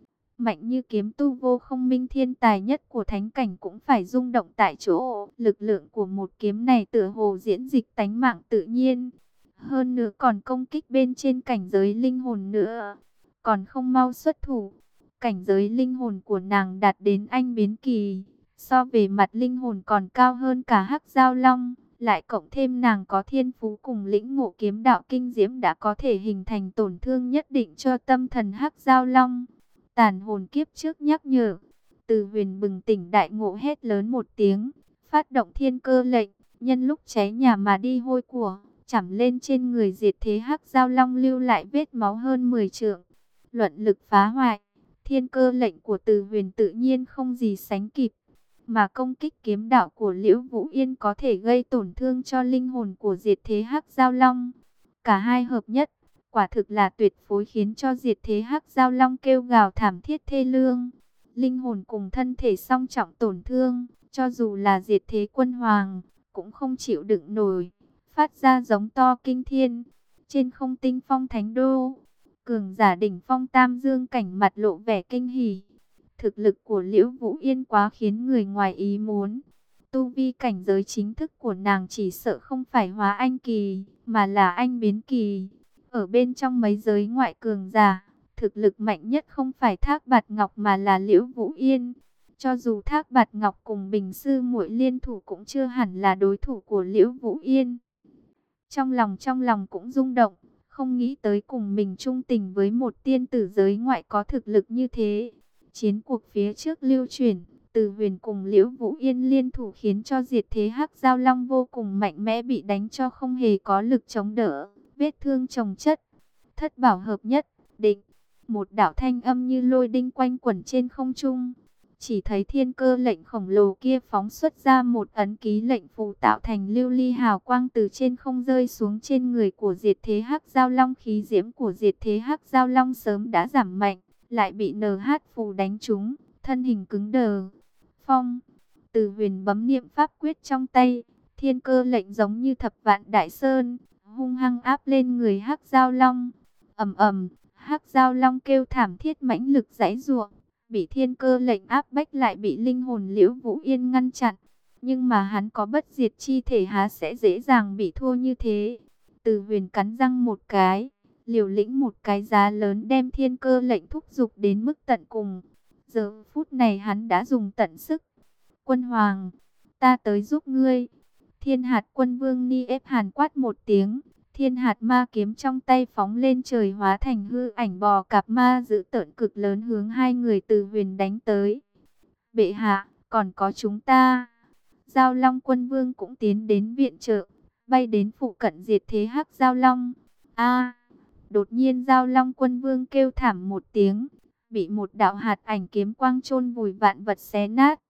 Mạnh như kiếm tu vô không minh thiên tài nhất của thánh cảnh cũng phải rung động tại chỗ. Lực lượng của một kiếm này tựa hồ diễn dịch tánh mạng tự nhiên. Hơn nữa còn công kích bên trên cảnh giới linh hồn nữa. Còn không mau xuất thủ. Cảnh giới linh hồn của nàng đạt đến anh biến kỳ. So về mặt linh hồn còn cao hơn cả Hắc Giao Long. Lại cộng thêm nàng có thiên phú cùng lĩnh ngộ kiếm đạo kinh diễm đã có thể hình thành tổn thương nhất định cho tâm thần Hắc Giao Long. Tàn hồn kiếp trước nhắc nhở. Từ Huyền bừng tỉnh đại ngộ hét lớn một tiếng. Phát động thiên cơ lệnh. Nhân lúc cháy nhà mà đi hôi của. Chẩm lên trên người diệt thế Hắc Giao Long lưu lại vết máu hơn mười trượng. Luận lực phá hoại. Thiên cơ lệnh của Từ Huyền tự nhiên không gì sánh kịp. Mà công kích kiếm đạo của Liễu Vũ Yên có thể gây tổn thương cho linh hồn của diệt thế Hắc Giao Long. Cả hai hợp nhất, quả thực là tuyệt phối khiến cho diệt thế Hắc Giao Long kêu gào thảm thiết thê lương. Linh hồn cùng thân thể song trọng tổn thương, cho dù là diệt thế quân hoàng, cũng không chịu đựng nổi, phát ra giống to kinh thiên. Trên không tinh phong thánh đô, cường giả đỉnh phong tam dương cảnh mặt lộ vẻ kinh hỉ. Thực lực của Liễu Vũ Yên quá khiến người ngoài ý muốn. Tu vi cảnh giới chính thức của nàng chỉ sợ không phải hóa anh kỳ, mà là anh biến kỳ. Ở bên trong mấy giới ngoại cường giả, thực lực mạnh nhất không phải Thác Bạt Ngọc mà là Liễu Vũ Yên. Cho dù Thác Bạt Ngọc cùng Bình Sư muội liên thủ cũng chưa hẳn là đối thủ của Liễu Vũ Yên. Trong lòng trong lòng cũng rung động, không nghĩ tới cùng mình chung tình với một tiên tử giới ngoại có thực lực như thế. Chiến cuộc phía trước lưu chuyển, Từ Huyền cùng Liễu Vũ Yên liên thủ khiến cho diệt thế Hắc Giao Long vô cùng mạnh mẽ bị đánh cho không hề có lực chống đỡ, vết thương chồng chất. Thất bảo hợp nhất, định, một đạo thanh âm như lôi đinh quanh quẩn trên không trung. Chỉ thấy thiên cơ lệnh khổng lồ kia phóng xuất ra một ấn ký lệnh phù tạo thành lưu ly hào quang từ trên không rơi xuống trên người của diệt thế Hắc Giao Long. Khí diễm của diệt thế Hắc Giao Long sớm đã giảm mạnh, lại bị en hát phù đánh trúng, thân hình cứng đờ. Phong, Từ Huyền bấm niệm pháp quyết trong tay, thiên cơ lệnh giống như thập vạn đại sơn, hung hăng áp lên người Hắc Giao Long. Ầm ầm, Hắc Giao Long kêu thảm thiết mãnh lực giãy giụa, bị thiên cơ lệnh áp bách lại bị linh hồn Liễu Vũ Yên ngăn chặn. Nhưng mà hắn có bất diệt chi thể há sẽ dễ dàng bị thua như thế. Từ Huyền cắn răng một cái, liều lĩnh một cái giá lớn đem thiên cơ lệnh thúc giục đến mức tận cùng. Giờ phút này hắn đã dùng tận sức. Quân Hoàng, ta tới giúp ngươi. Thiên hạt quân vương Ni ép Hàn quát một tiếng. Thiên hạt ma kiếm trong tay phóng lên trời hóa thành hư ảnh bò cạp ma dữ tợn cực lớn hướng hai người Từ Huyền đánh tới. Bệ hạ, còn có chúng ta. Giao Long quân vương cũng tiến đến viện trợ, bay đến phụ cận diệt thế Hắc Giao Long. A! Đột nhiên Giao Long quân vương kêu thảm một tiếng, bị một đạo hạt ảnh kiếm quang chôn vùi vạn vật xé nát.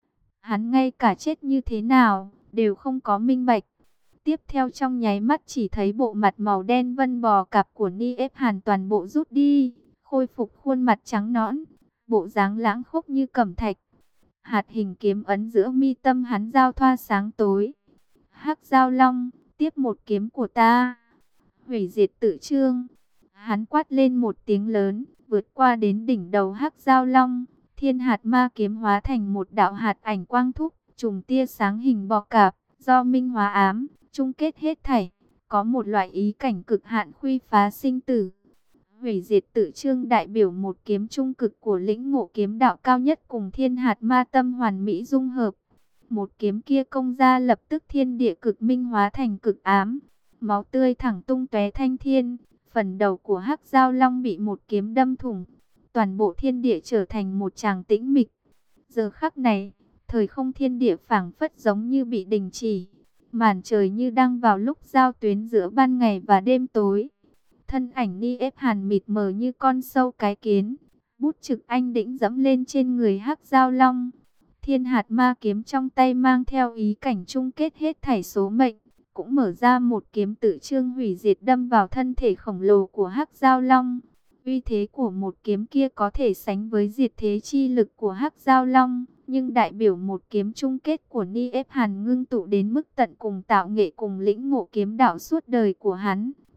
Hắn ngay cả chết như thế nào đều không có minh bạch. Tiếp theo trong nháy mắt chỉ thấy bộ mặt màu đen vân bò cạp của Ni ép Hàn toàn bộ rút đi, khôi phục khuôn mặt trắng nõn, bộ dáng lãng khốc như cẩm thạch. Hạt hình kiếm ấn giữa mi tâm hắn giao thoa sáng tối. Hắc Giao Long, tiếp một kiếm của ta. Hủy diệt tự chương. Hắn quát lên một tiếng lớn, vượt qua đến đỉnh đầu Hắc Giao Long. Thiên hạt ma kiếm hóa thành một đạo hạt ảnh quang thúc, trùng tia sáng hình bò cạp, do minh hóa ám, chung kết hết thảy. Có một loại ý cảnh cực hạn khuy phá sinh tử. Hủy diệt tự chương đại biểu một kiếm trung cực của lĩnh ngộ kiếm đạo cao nhất cùng thiên hạt ma tâm hoàn mỹ dung hợp. Một kiếm kia công ra lập tức thiên địa cực minh hóa thành cực ám. Máu tươi thẳng tung tóe thanh thiên. Phần đầu của Hắc Giao Long bị một kiếm đâm thủng. Toàn bộ thiên địa trở thành một tràng tĩnh mịch. Giờ khắc này, thời không thiên địa phảng phất giống như bị đình chỉ. Màn trời như đang vào lúc giao tuyến giữa ban ngày và đêm tối. Thân ảnh Ni ép Hàn mịt mờ như con sâu cái kiến. Bút trực anh đĩnh dẫm lên trên người Hắc Giao Long. Thiên hạt ma kiếm trong tay mang theo ý cảnh chung kết hết thảy số mệnh. Cũng mở ra một kiếm tự chương hủy diệt đâm vào thân thể khổng lồ của Hắc Giao Long. Uy thế của một kiếm kia có thể sánh với diệt thế chi lực của Hắc Giao Long. Nhưng đại biểu một kiếm chung kết của Ni ép Hàn ngưng tụ đến mức tận cùng tạo nghệ cùng lĩnh ngộ kiếm đạo suốt đời của hắn.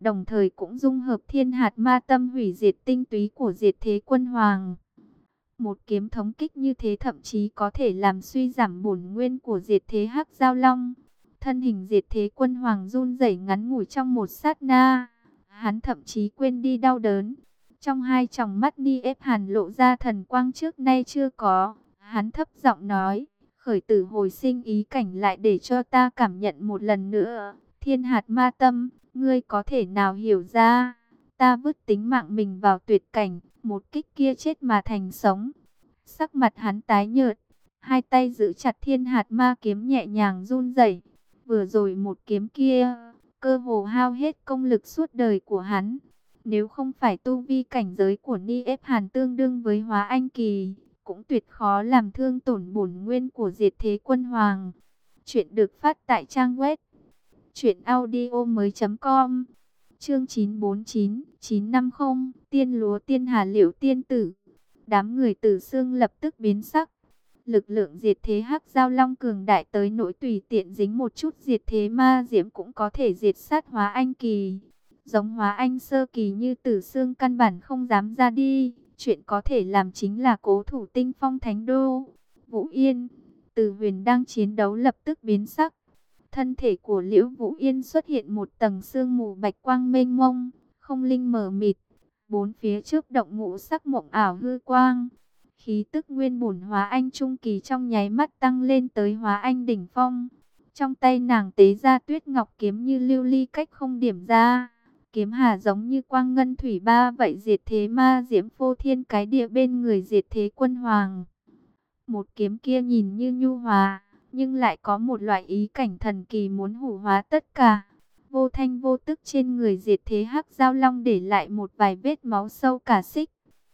đồng thời cũng dung hợp thiên hạt ma tâm hủy diệt tinh túy của diệt thế quân hoàng. Một kiếm thống kích như thế thậm chí có thể làm suy giảm bổn nguyên của diệt thế hắc giao long. Thân hình diệt thế quân hoàng run rẩy ngắn ngủi trong một sát na. Hắn thậm chí quên đi đau đớn. Trong hai tròng mắt Ni ép Hàn lộ ra thần quang trước nay chưa có. Hắn thấp giọng nói, khởi tử hồi sinh ý cảnh lại để cho ta cảm nhận một lần nữa. Thiên hạt ma tâm, ngươi có thể nào hiểu ra? Ta vứt tính mạng mình vào tuyệt cảnh, một kích kia chết mà thành sống. Sắc mặt hắn tái nhợt, hai tay giữ chặt thiên hạt ma kiếm nhẹ nhàng run rẩy. Vừa rồi một kiếm kia, cơ hồ hao hết công lực suốt đời của hắn. Nếu không phải tu vi cảnh giới của Ni ép Hàn tương đương với Hóa Anh Kỳ, cũng tuyệt khó làm thương tổn bổn nguyên của diệt thế quân hoàng. Chuyện được phát tại trang web truyện audio mới.com. Chương chín bốn chín, chín năm không, tiên lúa tiên hà liễu tiên tử. Đám người Tử Xương lập tức biến sắc. Lực lượng diệt thế hắc giao long cường đại tới nỗi tùy tiện dính một chút diệt thế ma diễm cũng có thể diệt sát Hóa Anh Kỳ. Giống Hóa Anh sơ kỳ như Tử Xương căn bản không dám ra đi. Chuyện có thể làm chính là cố thủ Tinh Phong Thánh Đô. Vũ Yên, Từ Huyền đang chiến đấu lập tức biến sắc. Thân thể của Liễu Vũ Yên xuất hiện một tầng sương mù bạch quang mênh mông, không linh mờ mịt. Bốn phía trước động ngũ sắc mộng ảo hư quang. Khí tức nguyên bổn Hóa Anh trung kỳ trong nháy mắt tăng lên tới Hóa Anh đỉnh phong. Trong tay nàng tế ra Tuyết Ngọc kiếm như lưu ly cách không điểm ra. Kiếm hà giống như quang ngân thủy ba vậy diệt thế ma diễm phô thiên cái địa bên người diệt thế quân hoàng. Một kiếm kia nhìn như nhu hòa, nhưng lại có một loại ý cảnh thần kỳ muốn hủ hóa tất cả. Vô thanh vô tức trên người diệt thế hắc giao long để lại một vài vết máu sâu cả xích.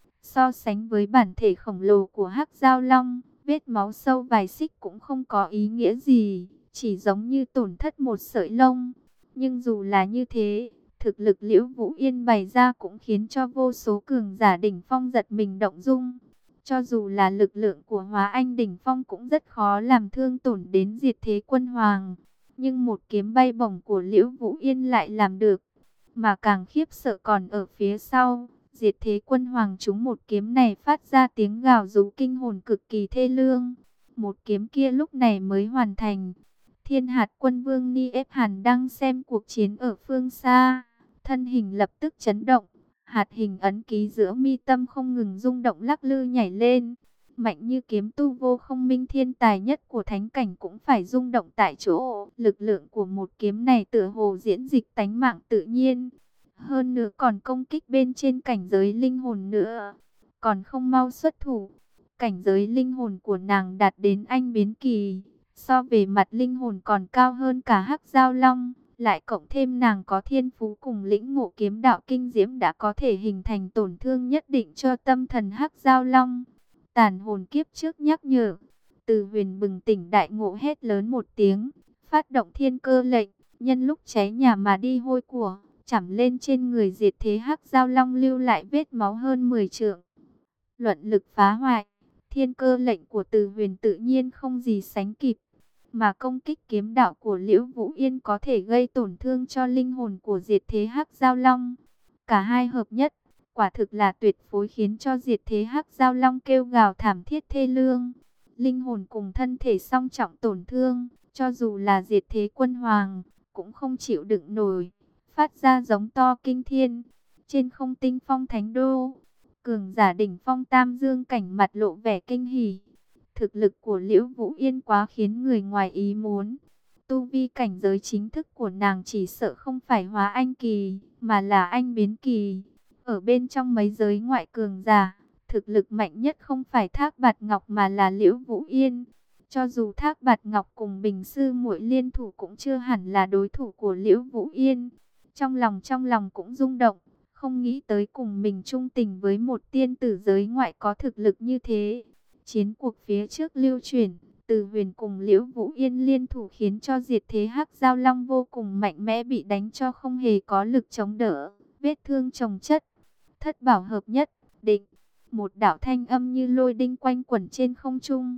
So sánh với bản thể khổng lồ của hắc giao long, vết máu sâu vài xích cũng không có ý nghĩa gì, chỉ giống như tổn thất một sợi lông. Nhưng dù là như thế, thực lực Liễu Vũ Yên bày ra cũng khiến cho vô số cường giả đỉnh phong giật mình động dung. Cho dù là lực lượng của Hóa Anh đỉnh phong cũng rất khó làm thương tổn đến diệt thế quân hoàng. Nhưng một kiếm bay bổng của Liễu Vũ Yên lại làm được. Mà càng khiếp sợ còn ở phía sau, diệt thế quân hoàng trúng một kiếm này phát ra tiếng gào rú kinh hồn cực kỳ thê lương. Một kiếm kia lúc này mới hoàn thành. Thiên hạt quân vương Ni ép Hàn đang xem cuộc chiến ở phương xa. Thân hình lập tức chấn động. Hạt hình ấn ký giữa mi tâm không ngừng rung động lắc lư nhảy lên. Mạnh như kiếm tu vô không minh thiên tài nhất của thánh cảnh cũng phải rung động tại chỗ. Lực lượng của một kiếm này tựa hồ diễn dịch tánh mạng tự nhiên. Hơn nữa còn công kích bên trên cảnh giới linh hồn nữa. Còn không mau xuất thủ. Cảnh giới linh hồn của nàng đạt đến anh biến kỳ. So về mặt linh hồn còn cao hơn cả hắc giao long. Lại cộng thêm nàng có thiên phú cùng lĩnh ngộ kiếm đạo kinh diễm đã có thể hình thành tổn thương nhất định cho tâm thần hắc giao long. Tàn hồn kiếp trước nhắc nhở. Từ Huyền bừng tỉnh đại ngộ hét lớn một tiếng. Phát động thiên cơ lệnh. Nhân lúc cháy nhà mà đi hôi của. Chảm lên trên người diệt thế hắc giao long lưu lại vết máu hơn mười trượng. Luận lực phá hoại. Thiên cơ lệnh của Từ Huyền tự nhiên không gì sánh kịp. Mà công kích kiếm đạo của Liễu Vũ Yên có thể gây tổn thương cho linh hồn của diệt thế hắc giao long. Cả hai hợp nhất, quả thực là tuyệt phối khiến cho diệt thế hắc giao long kêu gào thảm thiết thê lương. Linh hồn cùng thân thể song trọng tổn thương, cho dù là diệt thế quân hoàng, cũng không chịu đựng nổi, phát ra giống to kinh thiên. Trên không Tinh Phong Thánh Đô, cường giả đỉnh phong tam dương cảnh mặt lộ vẻ kinh hỉ. Thực lực của Liễu Vũ Yên quá khiến người ngoài ý muốn. Tu vi cảnh giới chính thức của nàng chỉ sợ không phải Hóa Anh Kỳ, mà là Anh biến kỳ. Ở bên trong mấy giới ngoại cường giả, thực lực mạnh nhất không phải Thác Bạt Ngọc mà là Liễu Vũ Yên. Cho dù Thác Bạt Ngọc cùng Bình Sư muội liên thủ cũng chưa hẳn là đối thủ của Liễu Vũ Yên. Trong lòng trong lòng cũng rung động, không nghĩ tới cùng mình chung tình với một tiên tử giới ngoại có thực lực như thế. Chiến cuộc phía trước lưu chuyển, Từ Huyền cùng Liễu Vũ Yên liên thủ khiến cho diệt thế hắc giao long vô cùng mạnh mẽ bị đánh cho không hề có lực chống đỡ, vết thương chồng chất. Thất bảo hợp nhất, định, một đạo thanh âm như lôi đinh quanh quẩn trên không trung.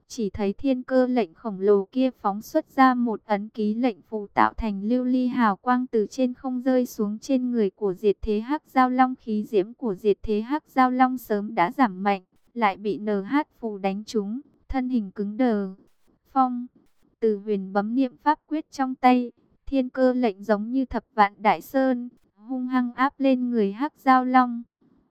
Chỉ thấy thiên cơ lệnh khổng lồ kia phóng xuất ra một ấn ký lệnh phù tạo thành lưu ly hào quang từ trên không rơi xuống trên người của Diệt Thế Hắc Giao Long. Khí diễm của Diệt Thế Hắc Giao Long sớm đã giảm mạnh, lại bị en hát phù đánh trúng, thân hình cứng đờ. Phong, Từ Huyền bấm niệm pháp quyết trong tay, thiên cơ lệnh giống như thập vạn đại sơn, hung hăng áp lên người Hắc Giao Long.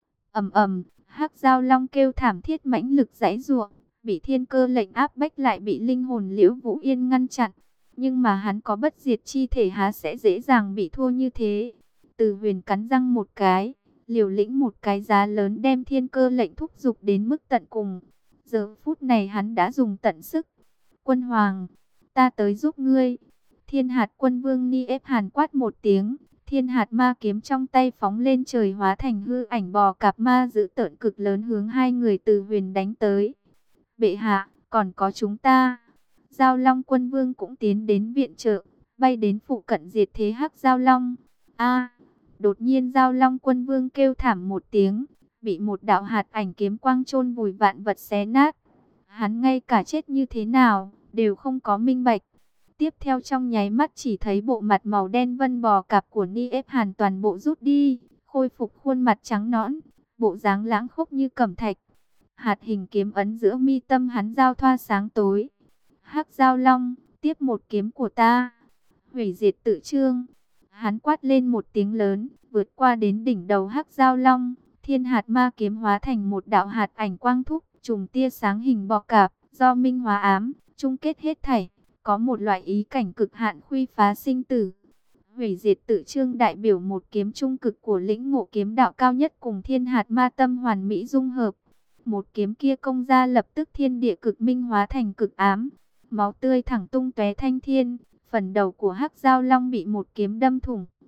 Ầm ầm, Hắc Giao Long kêu thảm thiết mãnh lực giãy giụa, bị thiên cơ lệnh áp bách lại bị linh hồn Liễu Vũ Yên ngăn chặn. Nhưng mà hắn có bất diệt chi thể, há sẽ dễ dàng bị thua như thế. Từ Huyền cắn răng một cái, liều lĩnh một cái giá lớn đem thiên cơ lệnh thúc giục đến mức tận cùng. Giờ phút này hắn đã dùng tận sức. Quân Hoàng, ta tới giúp ngươi. Thiên hạt quân vương Ni ép Hàn quát một tiếng. Thiên hạt ma kiếm trong tay phóng lên trời, hóa thành hư ảnh bò cạp ma dữ tợn cực lớn hướng hai người Từ Huyền đánh tới. Bệ hạ, còn có chúng ta. Giao Long quân vương cũng tiến đến viện trợ, bay đến phụ cận Diệt Thế Hắc Giao Long. A! Đột nhiên Giao Long quân vương kêu thảm một tiếng, bị một đạo hạt ảnh kiếm quang chôn vùi vạn vật xé nát. Hắn ngay cả chết như thế nào đều không có minh bạch. Tiếp theo trong nháy mắt chỉ thấy bộ mặt màu đen vân bò cạp của Ni ép Hàn toàn bộ rút đi, khôi phục khuôn mặt trắng nõn, bộ dáng lãng khốc như cẩm thạch. Hạt hình kiếm ấn giữa mi tâm hắn giao thoa sáng tối. Hắc Giao Long, tiếp một kiếm của ta. Hủy diệt tự chương. Hắn quát lên một tiếng lớn, vượt qua đến đỉnh đầu Hắc Giao Long. Thiên hạt ma kiếm hóa thành một đạo hạt ảnh quang thúc, trùng tia sáng hình bọ cạp, do minh hóa ám, chung kết hết thảy. Có một loại ý cảnh cực hạn khuy phá sinh tử. Hủy diệt tự chương đại biểu một kiếm trung cực của lĩnh ngộ kiếm đạo cao nhất cùng thiên hạt ma tâm hoàn mỹ dung hợp. Một kiếm kia công ra lập tức thiên địa cực minh hóa thành cực ám. Máu tươi thẳng tung tóe thanh thiên. Phần đầu của Hắc Giao Long bị một kiếm đâm thủng.